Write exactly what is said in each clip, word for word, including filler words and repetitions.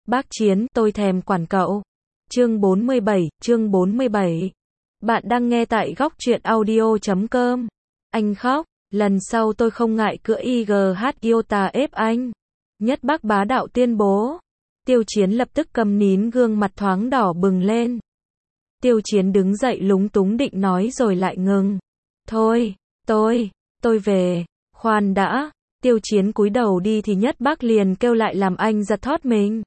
Bác Chiến, tôi thèm quản cậu. Chương bốn mươi bảy, chương bốn mươi bảy. Bạn đang nghe tại góc truyện audio chấm com. Anh khóc, lần sau tôi không ngại cưỡi i giê hát Iota ép anh. Nhất Bác bá đạo tuyên bố. Tiêu Chiến lập tức câm nín, gương mặt thoáng đỏ bừng lên. Tiêu Chiến đứng dậy lúng túng định nói rồi lại ngừng. Thôi, tôi, tôi về, khoan đã. Tiêu Chiến cúi đầu đi thì Nhất Bác liền kêu lại làm anh giật thót mình.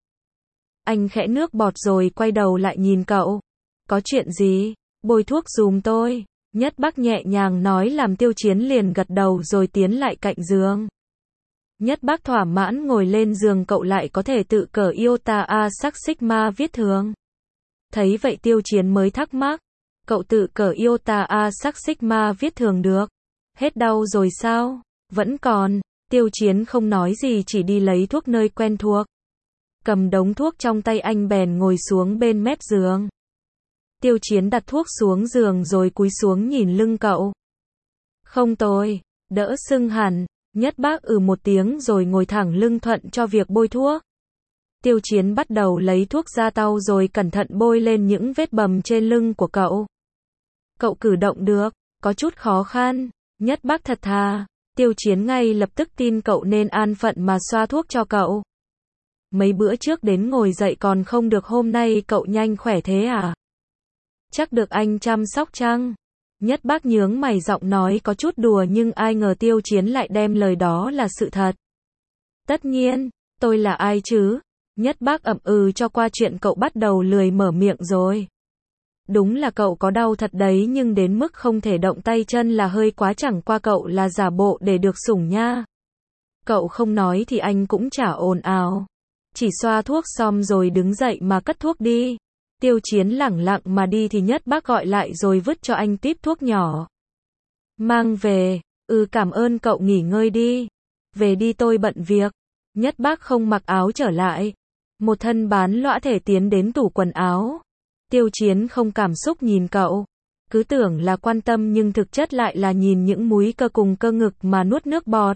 Anh khẽ nước bọt rồi quay đầu lại nhìn cậu. Có chuyện gì? Bôi thuốc giùm tôi. Nhất Bác nhẹ nhàng nói làm Tiêu Chiến liền gật đầu rồi tiến lại cạnh giường. Nhất Bác thỏa mãn ngồi lên giường, cậu lại có thể tự cởi Iota A sắc Sigma viết thường. Thấy vậy Tiêu Chiến mới thắc mắc. Cậu tự cởi Iota A sắc Sigma viết thường được. Hết đau rồi sao? Vẫn còn. Tiêu Chiến không nói gì, chỉ đi lấy thuốc nơi quen thuộc. Cầm đống thuốc trong tay anh bèn ngồi xuống bên mép giường. Tiêu Chiến đặt thuốc xuống giường rồi cúi xuống nhìn lưng cậu. Không tồi, đỡ sưng hẳn. Nhất Bác ừ một tiếng rồi ngồi thẳng lưng thuận cho việc bôi thuốc. Tiêu Chiến bắt đầu lấy thuốc ra tau rồi cẩn thận bôi lên những vết bầm trên lưng của cậu. Cậu cử động được, có chút khó khăn. Nhất Bác thật thà. Tiêu Chiến ngay lập tức tin cậu nên an phận mà xoa thuốc cho cậu. Mấy bữa trước đến ngồi dậy còn không được, hôm nay cậu nhanh khỏe thế à? Chắc được anh chăm sóc chăng? Nhất Bác nhướng mày, giọng nói có chút đùa nhưng ai ngờ Tiêu Chiến lại đem lời đó là sự thật. Tất nhiên, tôi là ai chứ? Nhất Bác ậm ừ cho qua chuyện, cậu bắt đầu lười mở miệng rồi. Đúng là cậu có đau thật đấy, nhưng đến mức không thể động tay chân là hơi quá, chẳng qua cậu là giả bộ để được sủng nha. Cậu không nói thì anh cũng chả ồn ào. Chỉ xoa thuốc xong rồi đứng dậy mà cất thuốc đi. Tiêu Chiến lẳng lặng mà đi thì Nhất Bác gọi lại rồi vứt cho anh típ thuốc nhỏ. Mang về, ừ cảm ơn cậu, nghỉ ngơi đi. Về đi, tôi bận việc. Nhất Bác không mặc áo trở lại. Một thân bán lõa thể tiến đến tủ quần áo. Tiêu Chiến không cảm xúc nhìn cậu. Cứ tưởng là quan tâm nhưng thực chất lại là nhìn những múi cơ cùng cơ ngực mà nuốt nước bọt.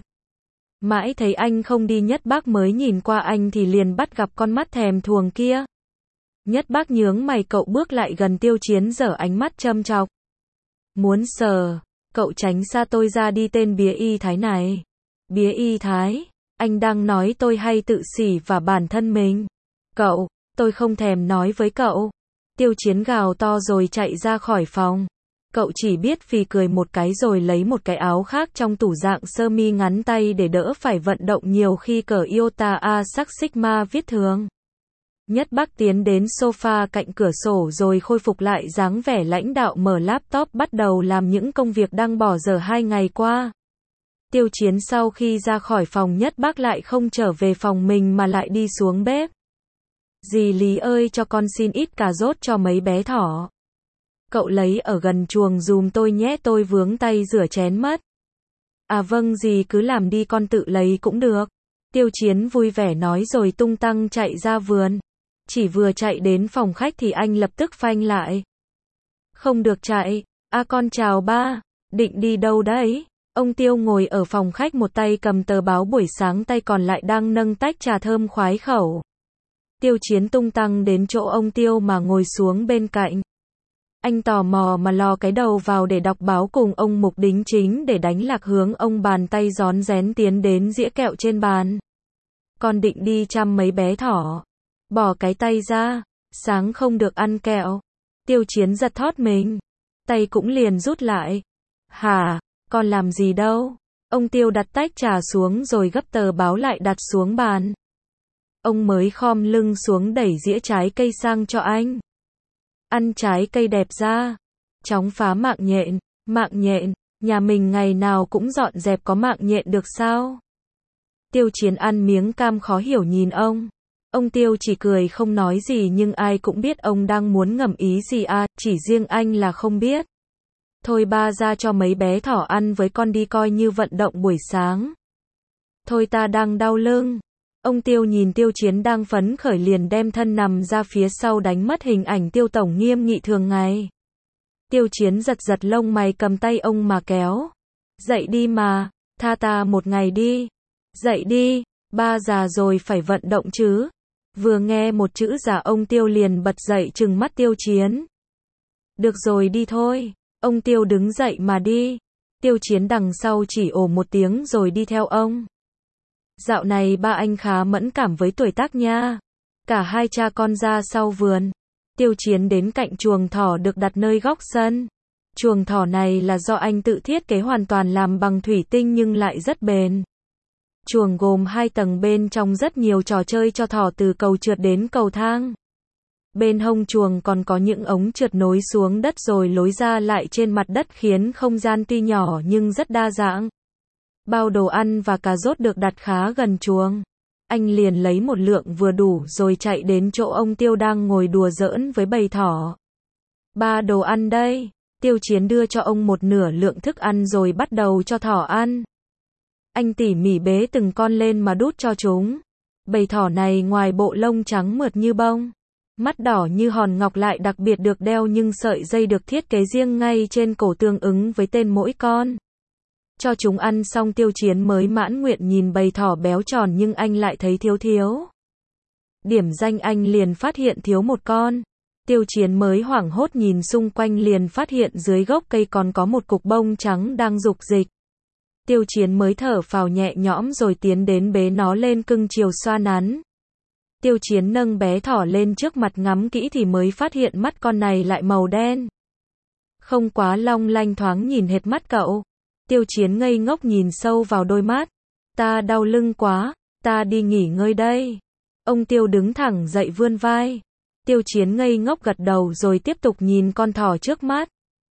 Mãi thấy anh không đi, Nhất Bác mới nhìn qua anh thì liền bắt gặp con mắt thèm thuồng kia. Nhất Bác nhướng mày, cậu bước lại gần Tiêu Chiến giở ánh mắt châm chọc. Muốn sờ, cậu tránh xa tôi ra đi, tên bía y thái này. Bía y thái, anh đang nói tôi hay tự xỉ và bản thân mình. Cậu, tôi không thèm nói với cậu. Tiêu Chiến gào to rồi chạy ra khỏi phòng. Cậu chỉ biết phì cười một cái rồi lấy một cái áo khác trong tủ dạng sơ mi ngắn tay để đỡ phải vận động nhiều khi cởi Iota A sắc Sigma viết thường. Nhất Bác tiến đến sofa cạnh cửa sổ rồi khôi phục lại dáng vẻ lãnh đạo, mở laptop bắt đầu làm những công việc đang bỏ dở hai ngày qua. Tiêu Chiến sau khi ra khỏi phòng Nhất Bác lại không trở về phòng mình mà lại đi xuống bếp. Dì Lý ơi, cho con xin ít cà rốt cho mấy bé thỏ. Cậu lấy ở gần chuồng dùm tôi nhé, tôi vướng tay rửa chén mất. À vâng dì cứ làm đi, con tự lấy cũng được. Tiêu Chiến vui vẻ nói rồi tung tăng chạy ra vườn. Chỉ vừa chạy đến phòng khách thì anh lập tức phanh lại. Không được chạy. À con chào ba. Định đi đâu đấy? Ông Tiêu ngồi ở phòng khách, một tay cầm tờ báo buổi sáng, tay còn lại đang nâng tách trà thơm khoái khẩu. Tiêu Chiến tung tăng đến chỗ ông Tiêu mà ngồi xuống bên cạnh. Anh tò mò mà lò cái đầu vào để đọc báo cùng ông Mục đính chính để đánh lạc hướng, ông bàn tay rón rén tiến đến dĩa kẹo trên bàn. Con định đi chăm mấy bé thỏ. Bỏ cái tay ra, sáng không được ăn kẹo. Tiêu Chiến giật thót mình. Tay cũng liền rút lại. Hả, con làm gì đâu. Ông Tiêu đặt tách trà xuống rồi gấp tờ báo lại đặt xuống bàn. Ông mới khom lưng xuống đẩy dĩa trái cây sang cho anh. Ăn trái cây đẹp ra. Chóng phá mạng nhện. Mạng nhện, nhà mình ngày nào cũng dọn dẹp, có mạng nhện được sao? Tiêu Chiến ăn miếng cam khó hiểu nhìn ông. Ông Tiêu chỉ cười không nói gì, nhưng ai cũng biết ông đang muốn ngầm ý gì à, chỉ riêng anh là không biết. Thôi ba ra cho mấy bé thỏ ăn với con đi, coi như vận động buổi sáng. Thôi ta đang đau lưng. Ông Tiêu nhìn Tiêu Chiến đang phấn khởi liền đem thân nằm ra phía sau, đánh mất hình ảnh Tiêu tổng nghiêm nghị thường ngày. Tiêu Chiến giật giật lông mày, cầm tay ông mà kéo. Dậy đi mà, tha ta một ngày đi. Dậy đi, ba già rồi phải vận động chứ. Vừa nghe một chữ giả ông Tiêu liền bật dậy trừng mắt Tiêu Chiến. Được rồi đi thôi. Ông Tiêu đứng dậy mà đi. Tiêu Chiến đằng sau chỉ ồ một tiếng rồi đi theo ông. Dạo này ba anh khá mẫn cảm với tuổi tác nha. Cả hai cha con ra sau vườn. Tiêu Chiến đến cạnh chuồng thỏ được đặt nơi góc sân. Chuồng thỏ này là do anh tự thiết kế hoàn toàn làm bằng thủy tinh nhưng lại rất bền. Chuồng gồm hai tầng, bên trong rất nhiều trò chơi cho thỏ từ cầu trượt đến cầu thang. Bên hông chuồng còn có những ống trượt nối xuống đất rồi lối ra lại trên mặt đất khiến không gian tuy nhỏ nhưng rất đa dạng. Bao đồ ăn và cà rốt được đặt khá gần chuồng. Anh liền lấy một lượng vừa đủ rồi chạy đến chỗ ông Tiêu đang ngồi đùa giỡn với bầy thỏ. Ba đồ ăn đây. Tiêu Chiến đưa cho ông một nửa lượng thức ăn rồi bắt đầu cho thỏ ăn. Anh tỉ mỉ bế từng con lên mà đút cho chúng. Bầy thỏ này ngoài bộ lông trắng mượt như bông, mắt đỏ như hòn ngọc lại đặc biệt được đeo nhưng sợi dây được thiết kế riêng ngay trên cổ tương ứng với tên mỗi con. Cho chúng ăn xong Tiêu Chiến mới mãn nguyện nhìn bầy thỏ béo tròn nhưng anh lại thấy thiếu thiếu. Điểm danh anh liền phát hiện thiếu một con. Tiêu Chiến mới hoảng hốt nhìn xung quanh liền phát hiện dưới gốc cây còn có một cục bông trắng đang rục dịch. Tiêu Chiến mới thở phào nhẹ nhõm rồi tiến đến bế nó lên cưng chiều xoa nắn. Tiêu Chiến nâng bé thỏ lên trước mặt ngắm kỹ thì mới phát hiện mắt con này lại màu đen. Không quá long lanh, thoáng nhìn hệt mắt cậu. Tiêu Chiến ngây ngốc nhìn sâu vào đôi mắt. Ta đau lưng quá, ta đi nghỉ ngơi đây. Ông Tiêu đứng thẳng dậy vươn vai. Tiêu Chiến ngây ngốc gật đầu rồi tiếp tục nhìn con thỏ trước mắt.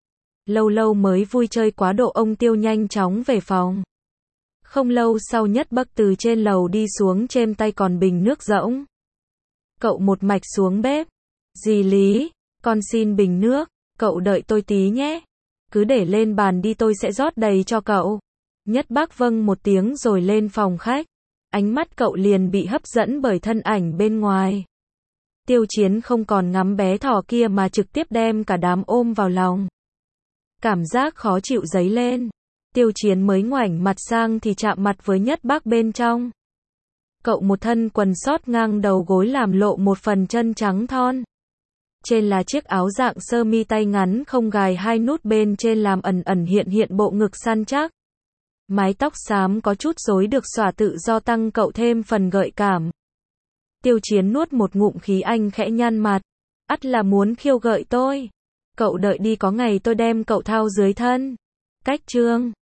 Lâu lâu mới vui chơi quá độ ông Tiêu nhanh chóng về phòng. Không lâu sau Nhất Bắc từ trên lầu đi xuống, trên tay còn bình nước rỗng. Cậu một mạch xuống bếp. Dì Lý, con xin bình nước, cậu đợi tôi tí nhé. Cứ để lên bàn đi, tôi sẽ rót đầy cho cậu. Nhất Bắc vâng một tiếng rồi lên phòng khách. Ánh mắt cậu liền bị hấp dẫn bởi thân ảnh bên ngoài. Tiêu Chiến không còn ngắm bé thỏ kia mà trực tiếp đem cả đám ôm vào lòng. Cảm giác khó chịu dấy lên. Tiêu Chiến mới ngoảnh mặt sang thì chạm mặt với Nhất Bắc bên trong. Cậu một thân quần sót ngang đầu gối làm lộ một phần chân trắng thon. Trên là chiếc áo dạng sơ mi tay ngắn không gài, hai nút bên trên làm ẩn ẩn hiện hiện bộ ngực săn chắc. Mái tóc xám có chút rối được xõa tự do tăng cậu thêm phần gợi cảm. Tiêu Chiến nuốt một ngụm khí, anh khẽ nhăn mặt. Ắt là muốn khiêu gợi tôi. Cậu đợi đi, có ngày tôi đem cậu thao dưới thân. Cách chương